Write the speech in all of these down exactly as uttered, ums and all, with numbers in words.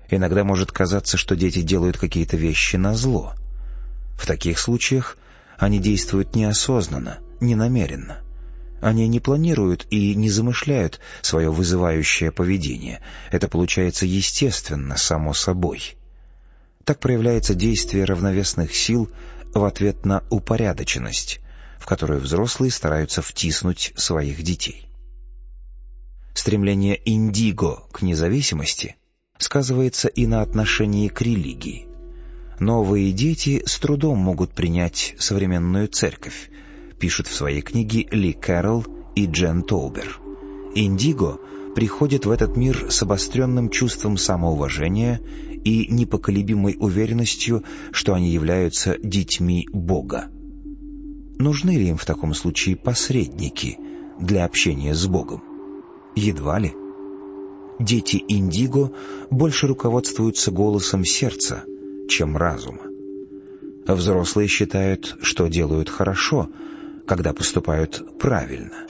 Иногда может казаться, что дети делают какие-то вещи назло. В таких случаях они действуют неосознанно, ненамеренно. Они не планируют и не замышляют свое вызывающее поведение. Это получается естественно, само собой. Так проявляется действие равновесных сил в ответ на упорядоченность, в которую взрослые стараются втиснуть своих детей. Стремление индиго к независимости сказывается и на отношении к религии. Новые дети с трудом могут принять современную церковь, пишут в своей книге Ли Кэрролл и Джен Тоубер. Индиго приходит в этот мир с обостренным чувством самоуважения и непоколебимой уверенностью, что они являются детьми Бога. Нужны ли им в таком случае посредники для общения с Богом? Едва ли. Дети индиго больше руководствуются голосом сердца, чем разума. Взрослые считают, что делают хорошо, когда поступают правильно.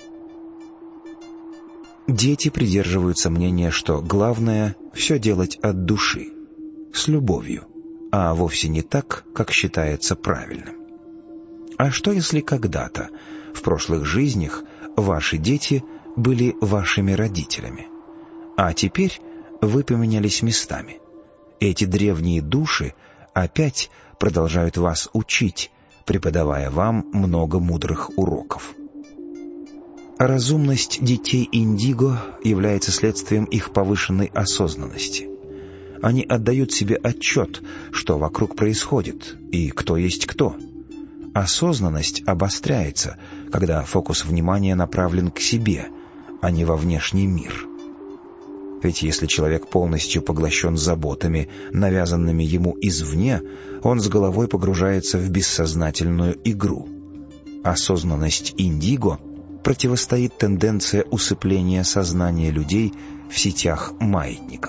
Дети придерживаются мнения, что главное — все делать от души, с любовью, а вовсе не так, как считается правильным. А что если когда-то, в прошлых жизнях, ваши дети были вашими родителями, а теперь вы поменялись местами? Эти древние души опять продолжают вас учить, преподавая вам много мудрых уроков. Разумность детей индиго является следствием их повышенной осознанности. Они отдают себе отчет, что вокруг происходит и кто есть кто. Осознанность обостряется, когда фокус внимания направлен к себе, а не во внешний мир. Ведь если человек полностью поглощен заботами, навязанными ему извне, он с головой погружается в бессознательную игру. Осознанность индиго противостоит тенденция усыпления сознания людей в сетях маятников.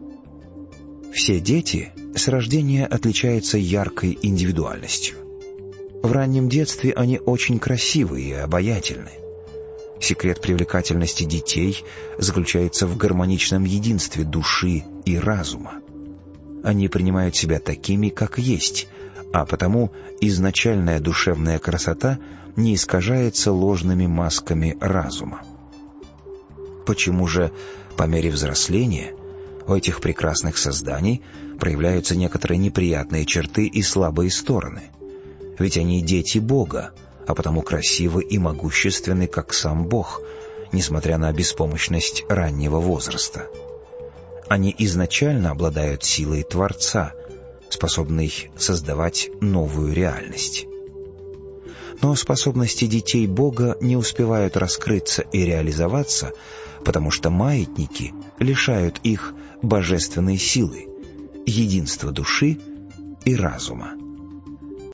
Все дети с рождения отличаются яркой индивидуальностью. В раннем детстве они очень красивы и обаятельны. Секрет привлекательности детей заключается в гармоничном единстве души и разума. Они принимают себя такими, как есть, а потому изначальная душевная красота не искажается ложными масками разума. Почему же по мере взросления у этих прекрасных созданий проявляются некоторые неприятные черты и слабые стороны? Ведь они дети Бога, а потому красивы и могущественны, как сам Бог, несмотря на беспомощность раннего возраста. Они изначально обладают силой Творца, способной создавать новую реальность. Но способности детей Бога не успевают раскрыться и реализоваться, потому что маятники лишают их божественной силы, единства души и разума.